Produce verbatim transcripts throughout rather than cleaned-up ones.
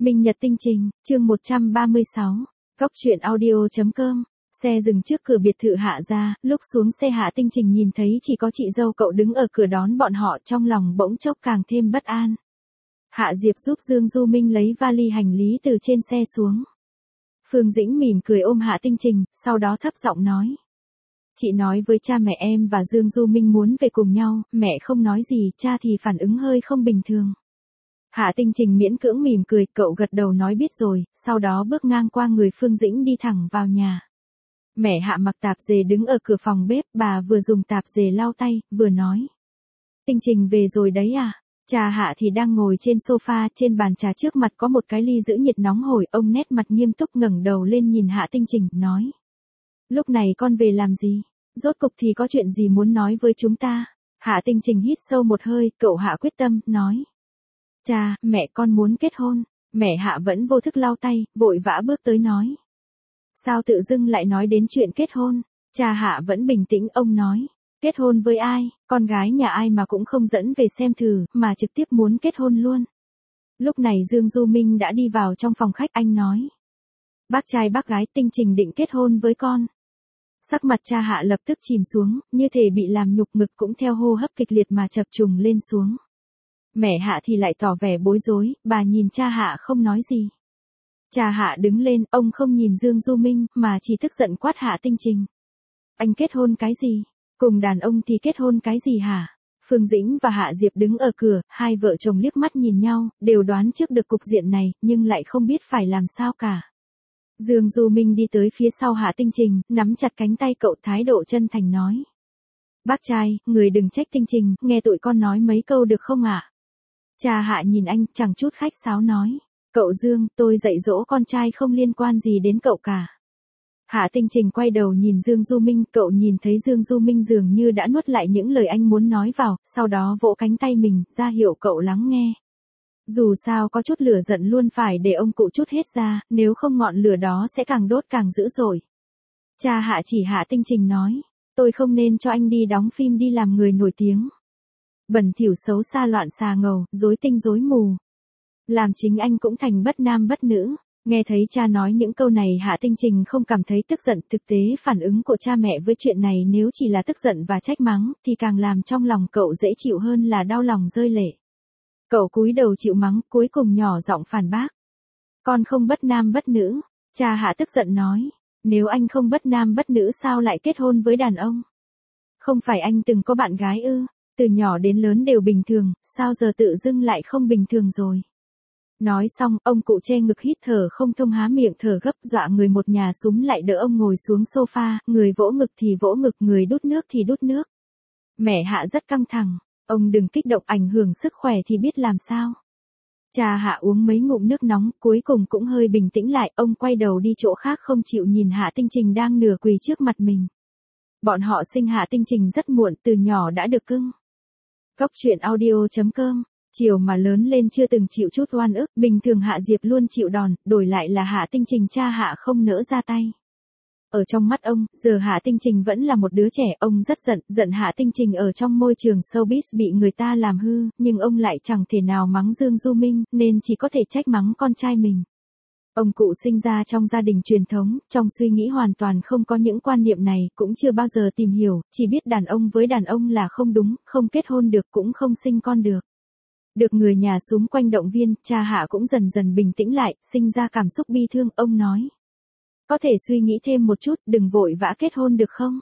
Minh Nhật Tinh Trình, chương một trăm ba mươi sáu, Cóc truyện audio chấm com. Xe dừng trước cửa biệt thự Hạ gia, lúc xuống xe Hạ Tinh Trình nhìn thấy chỉ có chị dâu cậu đứng ở cửa đón bọn họ, trong lòng bỗng chốc càng thêm bất an. Hạ Diệp giúp Dương Du Minh lấy vali hành lý từ trên xe xuống. Phương Dĩnh mỉm cười ôm Hạ Tinh Trình, sau đó thấp giọng nói. Chị nói với cha mẹ em và Dương Du Minh muốn về cùng nhau, mẹ không nói gì, cha thì phản ứng hơi không bình thường. Hạ Tinh Trình miễn cưỡng mỉm cười, cậu gật đầu nói biết rồi, sau đó bước ngang qua người Phương Dĩnh đi thẳng vào nhà. Mẹ Hạ mặc tạp dề đứng ở cửa phòng bếp, bà vừa dùng tạp dề lau tay, vừa nói. Tinh Trình về rồi đấy à? Cha Hạ thì đang ngồi trên sofa, trên bàn trà trước mặt có một cái ly giữ nhiệt nóng hổi, ông nét mặt nghiêm túc ngẩng đầu lên nhìn Hạ Tinh Trình, nói. Lúc này con về làm gì? Rốt cục thì có chuyện gì muốn nói với chúng ta? Hạ Tinh Trình hít sâu một hơi, cậu Hạ quyết tâm, nói. Cha, mẹ con muốn kết hôn. Mẹ Hạ vẫn vô thức lau tay, vội vã bước tới nói. Sao tự dưng lại nói đến chuyện kết hôn? Cha Hạ vẫn bình tĩnh, ông nói. Kết hôn với ai? Con gái nhà ai mà cũng không dẫn về xem thử, mà trực tiếp muốn kết hôn luôn. Lúc này Dương Du Minh đã đi vào trong phòng khách, anh nói. Bác trai bác gái, Tinh Trình định kết hôn với con. Sắc mặt cha Hạ lập tức chìm xuống, như thể bị làm nhục, ngực cũng theo hô hấp kịch liệt mà chập trùng lên xuống. Mẹ Hạ thì lại tỏ vẻ bối rối, bà nhìn cha Hạ không nói gì. Cha Hạ đứng lên, ông không nhìn Dương Du Minh, mà chỉ tức giận quát Hạ Tinh Trình. Anh kết hôn cái gì? Cùng đàn ông thì kết hôn cái gì hả? Phương Dĩnh và Hạ Diệp đứng ở cửa, hai vợ chồng liếc mắt nhìn nhau, đều đoán trước được cục diện này, nhưng lại không biết phải làm sao cả. Dương Du Minh đi tới phía sau Hạ Tinh Trình, nắm chặt cánh tay cậu, thái độ chân thành nói. Bác trai, người đừng trách Tinh Trình, nghe tụi con nói mấy câu được không ạ? Cha Hạ nhìn anh, chẳng chút khách sáo nói. Cậu Dương, tôi dạy dỗ con trai không liên quan gì đến cậu cả. Hạ Tinh Trình quay đầu nhìn Dương Du Minh, cậu nhìn thấy Dương Du Minh dường như đã nuốt lại những lời anh muốn nói vào, sau đó vỗ cánh tay mình, ra hiệu cậu lắng nghe. Dù sao có chút lửa giận luôn phải để ông cụ chút hết ra, nếu không ngọn lửa đó sẽ càng đốt càng dữ dội. Cha Hạ chỉ Hạ Tinh Trình nói, tôi không nên cho anh đi đóng phim, đi làm người nổi tiếng. Bẩn thỉu xấu xa, loạn xà ngầu, rối tinh rối mù. Làm chính anh cũng thành bất nam bất nữ. Nghe thấy cha nói những câu này, Hạ Tinh Trình không cảm thấy tức giận, thực tế phản ứng của cha mẹ với chuyện này nếu chỉ là tức giận và trách mắng, thì càng làm trong lòng cậu dễ chịu hơn là đau lòng rơi lệ. Cậu cúi đầu chịu mắng, cuối cùng nhỏ giọng phản bác. Con không bất nam bất nữ. Cha Hạ tức giận nói, nếu anh không bất nam bất nữ sao lại kết hôn với đàn ông? Không phải anh từng có bạn gái ư? Từ nhỏ đến lớn đều bình thường, sao giờ tự dưng lại không bình thường rồi? Nói xong, ông cụ che ngực hít thở không thông, há miệng thở gấp, dọa người một nhà súm lại đỡ ông ngồi xuống sofa, người vỗ ngực thì vỗ ngực, người đút nước thì đút nước. Mẹ Hạ rất căng thẳng, ông đừng kích động ảnh hưởng sức khỏe thì biết làm sao. Cha Hạ uống mấy ngụm nước nóng, cuối cùng cũng hơi bình tĩnh lại, ông quay đầu đi chỗ khác không chịu nhìn Hạ Tinh Trình đang nửa quỳ trước mặt mình. Bọn họ sinh Hạ Tinh Trình rất muộn, từ nhỏ đã được cưng. Cóc truyện audio chấm com. Chiều mà lớn lên chưa từng chịu chút oan ức, bình thường Hạ Diệp luôn chịu đòn, đổi lại là Hạ Tinh Trình cha Hạ không nỡ ra tay. Ở trong mắt ông, giờ Hạ Tinh Trình vẫn là một đứa trẻ, ông rất giận, giận Hạ Tinh Trình ở trong môi trường showbiz bị người ta làm hư, nhưng ông lại chẳng thể nào mắng Dương Du Minh, nên chỉ có thể trách mắng con trai mình. Ông cụ sinh ra trong gia đình truyền thống, trong suy nghĩ hoàn toàn không có những quan niệm này, cũng chưa bao giờ tìm hiểu, chỉ biết đàn ông với đàn ông là không đúng, không kết hôn được cũng không sinh con được. Được người nhà xúm quanh động viên, cha Hạ cũng dần dần bình tĩnh lại, sinh ra cảm xúc bi thương, ông nói. Có thể suy nghĩ thêm một chút, đừng vội vã kết hôn được không?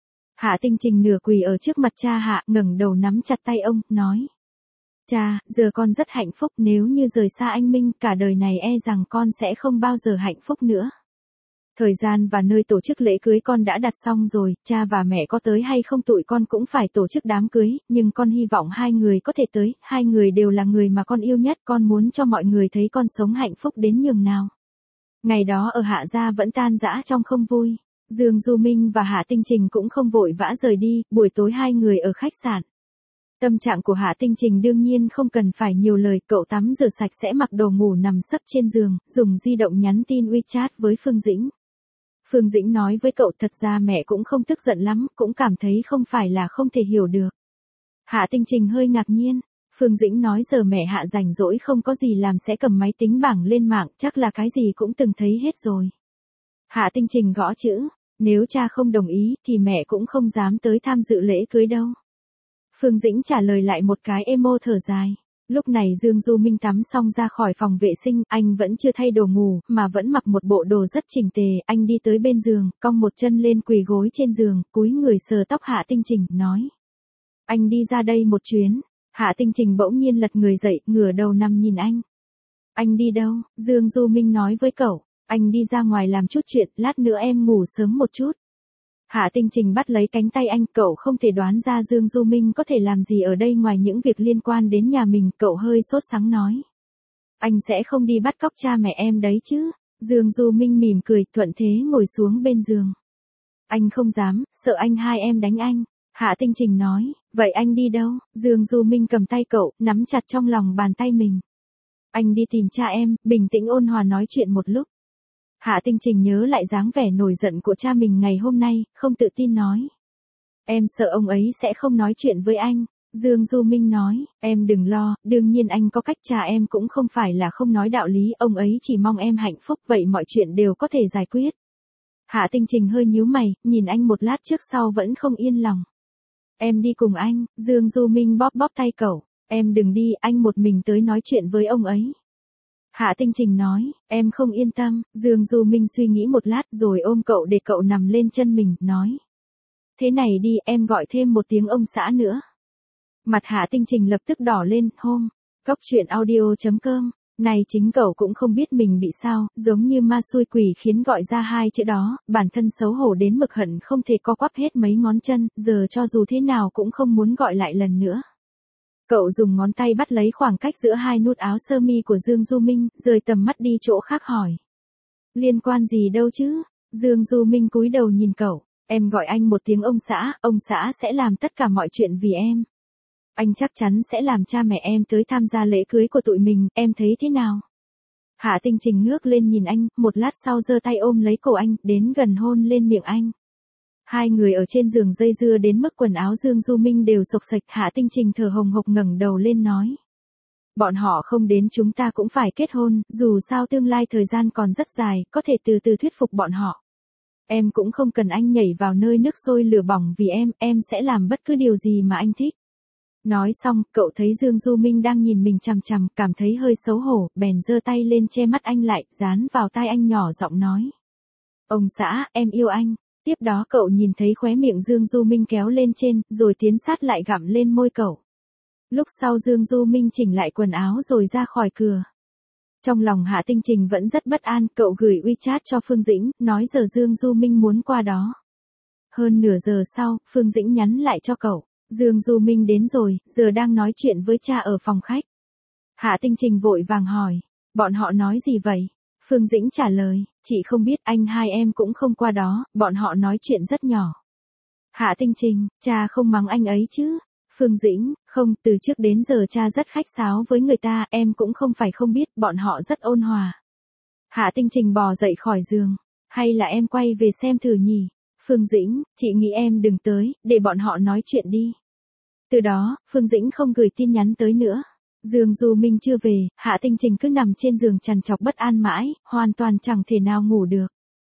Hạ Tinh Trình nửa quỳ ở trước mặt cha Hạ, ngẩng đầu nắm chặt tay ông, nói. Cha, giờ con rất hạnh phúc, nếu như rời xa anh Minh, cả đời này e rằng con sẽ không bao giờ hạnh phúc nữa. Thời gian và nơi tổ chức lễ cưới con đã đặt xong rồi, cha và mẹ có tới hay không tụi con cũng phải tổ chức đám cưới, nhưng con hy vọng hai người có thể tới, hai người đều là người mà con yêu nhất, con muốn cho mọi người thấy con sống hạnh phúc đến nhường nào. Ngày đó ở Hạ gia vẫn tan rã trong không vui, Dương Du Minh và Hạ Tinh Trình cũng không vội vã rời đi, buổi tối hai người ở khách sạn. Tâm trạng của Hạ Tinh Trình đương nhiên không cần phải nhiều lời, cậu tắm rửa sạch sẽ mặc đồ ngủ nằm sấp trên giường, dùng di động nhắn tin WeChat với Phương Dĩnh. Phương Dĩnh nói với cậu thật ra mẹ cũng không tức giận lắm, cũng cảm thấy không phải là không thể hiểu được. Hạ Tinh Trình hơi ngạc nhiên. Phương Dĩnh nói giờ mẹ Hạ rảnh rỗi không có gì làm sẽ cầm máy tính bảng lên mạng, chắc là cái gì cũng từng thấy hết rồi. Hạ Tinh Trình gõ chữ, nếu cha không đồng ý thì mẹ cũng không dám tới tham dự lễ cưới đâu. Phương Dĩnh trả lời lại một cái emo thở dài. Lúc này Dương Du Minh tắm xong ra khỏi phòng vệ sinh, anh vẫn chưa thay đồ ngủ, mà vẫn mặc một bộ đồ rất chỉnh tề, anh đi tới bên giường, cong một chân lên quỳ gối trên giường, cúi người sờ tóc Hạ Tinh Trình, nói. Anh đi ra đây một chuyến. Hạ Tinh Trình bỗng nhiên lật người dậy, ngửa đầu nằm nhìn anh. Anh đi đâu? Dương Du Minh nói với cậu. Anh đi ra ngoài làm chút chuyện, lát nữa em ngủ sớm một chút. Hạ Tinh Trình bắt lấy cánh tay anh, cậu không thể đoán ra Dương Du Minh có thể làm gì ở đây ngoài những việc liên quan đến nhà mình, cậu hơi sốt sắng nói. Anh sẽ không đi bắt cóc cha mẹ em đấy chứ? Dương Du Minh mỉm cười, thuận thế ngồi xuống bên giường. Anh không dám, sợ anh hai em đánh anh. Hạ Tinh Trình nói, vậy anh đi đâu? Dương Du Minh cầm tay cậu, nắm chặt trong lòng bàn tay mình. Anh đi tìm cha em, bình tĩnh ôn hòa nói chuyện một lúc. Hạ Tinh Trình nhớ lại dáng vẻ nổi giận của cha mình ngày hôm nay, không tự tin nói. Em sợ ông ấy sẽ không nói chuyện với anh. Dương Du Minh nói, em đừng lo, đương nhiên anh có cách, cha em cũng không phải là không nói đạo lý, ông ấy chỉ mong em hạnh phúc, vậy mọi chuyện đều có thể giải quyết. Hạ Tinh Trình hơi nhíu mày, nhìn anh một lát trước sau vẫn không yên lòng. Em đi cùng anh. Dương Du Minh bóp bóp tay cậu. Em đừng đi, anh một mình tới nói chuyện với ông ấy. Hạ Tinh Trình nói, em không yên tâm. Dương Du Minh suy nghĩ một lát rồi ôm cậu để cậu nằm lên chân mình, nói. Thế này đi, em gọi thêm một tiếng ông xã nữa. Mặt Hạ Tinh Trình lập tức đỏ lên, hôm. Cóc truyện audio chấm com. Này chính cậu cũng không biết mình bị sao, giống như ma xui quỷ khiến gọi ra hai chữ đó, bản thân xấu hổ đến mực hận không thể co quắp hết mấy ngón chân, giờ cho dù thế nào cũng không muốn gọi lại lần nữa. Cậu dùng ngón tay bắt lấy khoảng cách giữa hai nút áo sơ mi của Dương Du Minh, rời tầm mắt đi chỗ khác hỏi. Liên quan gì đâu chứ? Dương Du Minh cúi đầu nhìn cậu, em gọi anh một tiếng ông xã, ông xã sẽ làm tất cả mọi chuyện vì em. Anh chắc chắn sẽ làm cha mẹ em tới tham gia lễ cưới của tụi mình, em thấy thế nào? Hạ Tinh Trình ngước lên nhìn anh, một lát sau giơ tay ôm lấy cổ anh, đến gần hôn lên miệng anh. Hai người ở trên giường dây dưa đến mức quần áo Dương Du Minh đều xộc xệch, Hạ Tinh Trình thở hồng hộc ngẩng đầu lên nói. Bọn họ không đến chúng ta cũng phải kết hôn, dù sao tương lai thời gian còn rất dài, có thể từ từ thuyết phục bọn họ. Em cũng không cần anh nhảy vào nơi nước sôi lửa bỏng vì em, em sẽ làm bất cứ điều gì mà anh thích. Nói xong, cậu thấy Dương Du Minh đang nhìn mình chằm chằm, cảm thấy hơi xấu hổ, bèn giơ tay lên che mắt anh lại, dán vào tai anh nhỏ giọng nói. Ông xã, em yêu anh. Tiếp đó cậu nhìn thấy khóe miệng Dương Du Minh kéo lên trên, rồi tiến sát lại gặm lên môi cậu. Lúc sau Dương Du Minh chỉnh lại quần áo rồi ra khỏi cửa. Trong lòng Hạ Tinh Trình vẫn rất bất an, cậu gửi WeChat cho Phương Dĩnh, nói giờ Dương Du Minh muốn qua đó. Hơn nửa giờ sau, Phương Dĩnh nhắn lại cho cậu. Dương Du Minh đến rồi, giờ đang nói chuyện với cha ở phòng khách. Hạ Tinh Trình vội vàng hỏi, bọn họ nói gì vậy? Phương Dĩnh trả lời, chị không biết, anh hai em cũng không qua đó, bọn họ nói chuyện rất nhỏ. Hạ Tinh Trình, cha không mắng anh ấy chứ? Phương Dĩnh, không, từ trước đến giờ cha rất khách sáo với người ta, em cũng không phải không biết, bọn họ rất ôn hòa. Hạ Tinh Trình bò dậy khỏi giường, hay là em quay về xem thử nhỉ? Phương Dĩnh, chị nghĩ em đừng tới, để bọn họ nói chuyện đi. Từ đó, Phương Dĩnh không gửi tin nhắn tới nữa. Dương Du Minh chưa về, Hạ Tinh Trình cứ nằm trên giường trằn trọc bất an mãi, hoàn toàn chẳng thể nào ngủ được.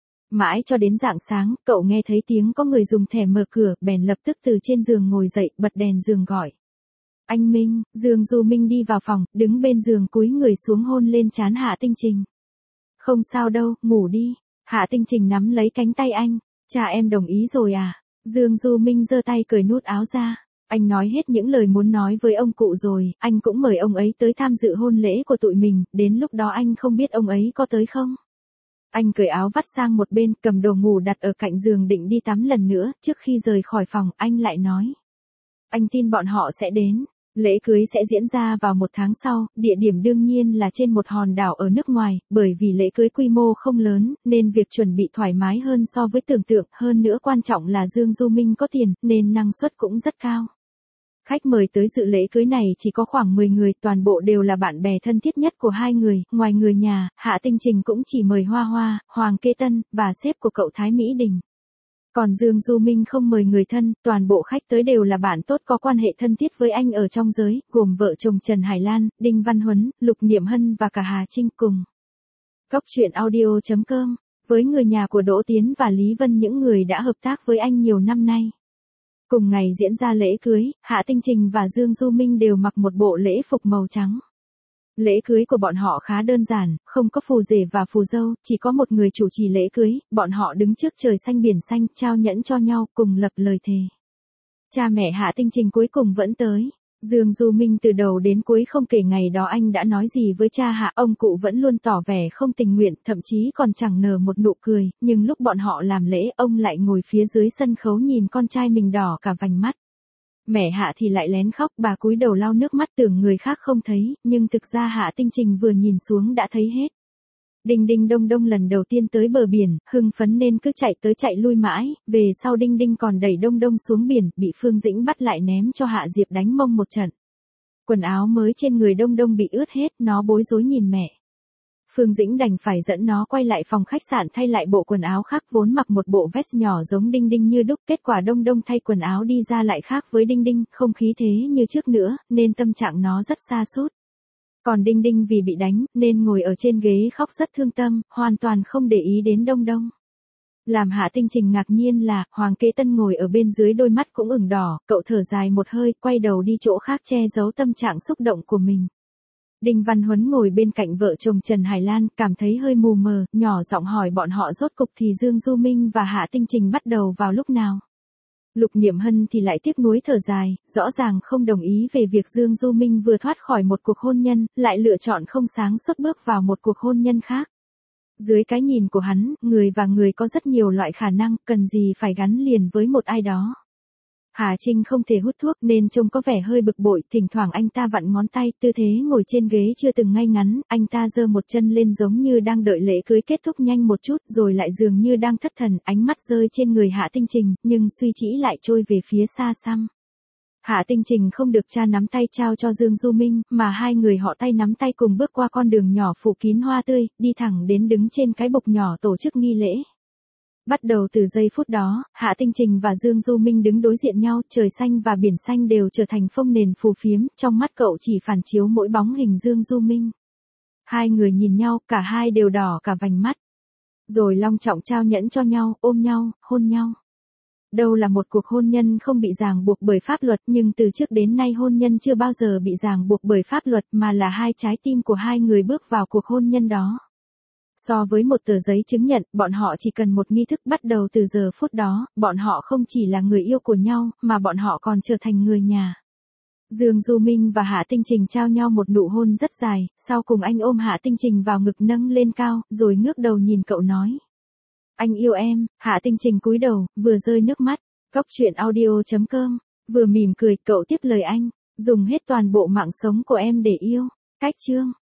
Mãi cho đến rạng sáng, cậu nghe thấy tiếng có người dùng thẻ mở cửa, bèn lập tức từ trên giường ngồi dậy, bật đèn giường gọi. Anh Minh. Dương Du Minh đi vào phòng, đứng bên giường cúi người xuống hôn lên trán Hạ Tinh Trình. Không sao đâu, ngủ đi. Hạ Tinh Trình nắm lấy cánh tay anh. Cha em đồng ý rồi à? Dương Du Minh giơ tay cởi nút áo ra. Anh nói hết những lời muốn nói với ông cụ rồi, anh cũng mời ông ấy tới tham dự hôn lễ của tụi mình, đến lúc đó anh không biết ông ấy có tới không? Anh cởi áo vắt sang một bên, cầm đồ ngủ đặt ở cạnh giường định đi tắm lần nữa, trước khi rời khỏi phòng, anh lại nói. Anh tin bọn họ sẽ đến. Lễ cưới sẽ diễn ra vào một tháng sau, địa điểm đương nhiên là trên một hòn đảo ở nước ngoài, bởi vì lễ cưới quy mô không lớn, nên việc chuẩn bị thoải mái hơn so với tưởng tượng, hơn nữa quan trọng là Dương Du Minh có tiền, nên năng suất cũng rất cao. Khách mời tới dự lễ cưới này chỉ có khoảng mười người, toàn bộ đều là bạn bè thân thiết nhất của hai người, ngoài người nhà, Hạ Tinh Trình cũng chỉ mời Hoa Hoa, Hoàng Kê Tân, và sếp của cậu Thái Mỹ Đình. Còn Dương Du Minh không mời người thân, toàn bộ khách tới đều là bạn tốt có quan hệ thân thiết với anh ở trong giới, gồm vợ chồng Trần Hải Lan, Đinh Văn Huấn, Lục Niệm Hân và cả Hà Trinh cùng. Cóc truyện audio chấm com, với người nhà của Đỗ Tiến và Lý Vân, những người đã hợp tác với anh nhiều năm nay. Cùng ngày diễn ra lễ cưới, Hạ Tinh Trình và Dương Du Minh đều mặc một bộ lễ phục màu trắng. Lễ cưới của bọn họ khá đơn giản, không có phù rể và phù dâu, chỉ có một người chủ trì lễ cưới, bọn họ đứng trước trời xanh biển xanh, trao nhẫn cho nhau, cùng lập lời thề. Cha mẹ Hạ Tinh Trình cuối cùng vẫn tới. Dương Du Minh từ đầu đến cuối không kể ngày đó anh đã nói gì với cha Hạ, ông cụ vẫn luôn tỏ vẻ không tình nguyện, thậm chí còn chẳng nở một nụ cười, nhưng lúc bọn họ làm lễ, ông lại ngồi phía dưới sân khấu nhìn con trai mình đỏ cả vành mắt. Mẹ Hạ thì lại lén khóc, bà cúi đầu lau nước mắt tưởng người khác không thấy, nhưng thực ra Hạ Tinh Trình vừa nhìn xuống đã thấy hết. Đinh Đinh Đông Đông lần đầu tiên tới bờ biển, hưng phấn nên cứ chạy tới chạy lui mãi, về sau Đinh Đinh còn đẩy Đông Đông xuống biển, bị Phương Dĩnh bắt lại ném cho Hạ Diệp đánh mông một trận. Quần áo mới trên người Đông Đông bị ướt hết, nó bối rối nhìn mẹ. Phương Dĩnh đành phải dẫn nó quay lại phòng khách sạn thay lại bộ quần áo khác, vốn mặc một bộ vest nhỏ giống Đinh Đinh như đúc, kết quả Đông Đông thay quần áo đi ra lại khác với Đinh Đinh, không khí thế như trước nữa, nên tâm trạng nó rất sa sút. Còn Đinh Đinh vì bị đánh, nên ngồi ở trên ghế khóc rất thương tâm, hoàn toàn không để ý đến Đông Đông. Làm Hạ Tinh Trình ngạc nhiên là, Hoàng Kế Tân ngồi ở bên dưới đôi mắt cũng ửng đỏ, cậu thở dài một hơi, quay đầu đi chỗ khác che giấu tâm trạng xúc động của mình. Đinh Văn Huấn ngồi bên cạnh vợ chồng Trần Hải Lan, cảm thấy hơi mù mờ, nhỏ giọng hỏi bọn họ rốt cục thì Dương Du Minh và Hạ Tinh Trình bắt đầu vào lúc nào. Lục Niệm Hân thì lại tiếc nuối thở dài, rõ ràng không đồng ý về việc Dương Du Minh vừa thoát khỏi một cuộc hôn nhân, lại lựa chọn không sáng suốt bước vào một cuộc hôn nhân khác. Dưới cái nhìn của hắn, người và người có rất nhiều loại khả năng, cần gì phải gắn liền với một ai đó. Hà Trinh không thể hút thuốc nên trông có vẻ hơi bực bội, thỉnh thoảng anh ta vặn ngón tay, tư thế ngồi trên ghế chưa từng ngay ngắn, anh ta giơ một chân lên giống như đang đợi lễ cưới kết thúc nhanh một chút, rồi lại dường như đang thất thần, ánh mắt rơi trên người Hạ Tinh Trình, nhưng suy chỉ lại trôi về phía xa xăm. Hạ Tinh Trình không được cha nắm tay trao cho Dương Du Minh, mà hai người họ tay nắm tay cùng bước qua con đường nhỏ phủ kín hoa tươi, đi thẳng đến đứng trên cái bục nhỏ tổ chức nghi lễ. Bắt đầu từ giây phút đó, Hạ Tinh Trình và Dương Du Minh đứng đối diện nhau, trời xanh và biển xanh đều trở thành phông nền phù phiếm, trong mắt cậu chỉ phản chiếu mỗi bóng hình Dương Du Minh. Hai người nhìn nhau, cả hai đều đỏ cả vành mắt. Rồi long trọng trao nhẫn cho nhau, ôm nhau, hôn nhau. Đâu là một cuộc hôn nhân không bị ràng buộc bởi pháp luật, nhưng từ trước đến nay hôn nhân chưa bao giờ bị ràng buộc bởi pháp luật, mà là hai trái tim của hai người bước vào cuộc hôn nhân đó. So với một tờ giấy chứng nhận, bọn họ chỉ cần một nghi thức. Bắt đầu từ giờ phút đó, bọn họ không chỉ là người yêu của nhau, mà bọn họ còn trở thành người nhà. Dương Du Minh và Hạ Tinh Trình trao nhau một nụ hôn rất dài, sau cùng anh ôm Hạ Tinh Trình vào ngực nâng lên cao, rồi ngước đầu nhìn cậu nói. Anh yêu em. Hạ Tinh Trình cúi đầu, vừa rơi nước mắt. Cóc truyện audio chấm com, vừa mỉm cười, cậu tiếp lời anh, dùng hết toàn bộ mạng sống của em để yêu. Cách chương.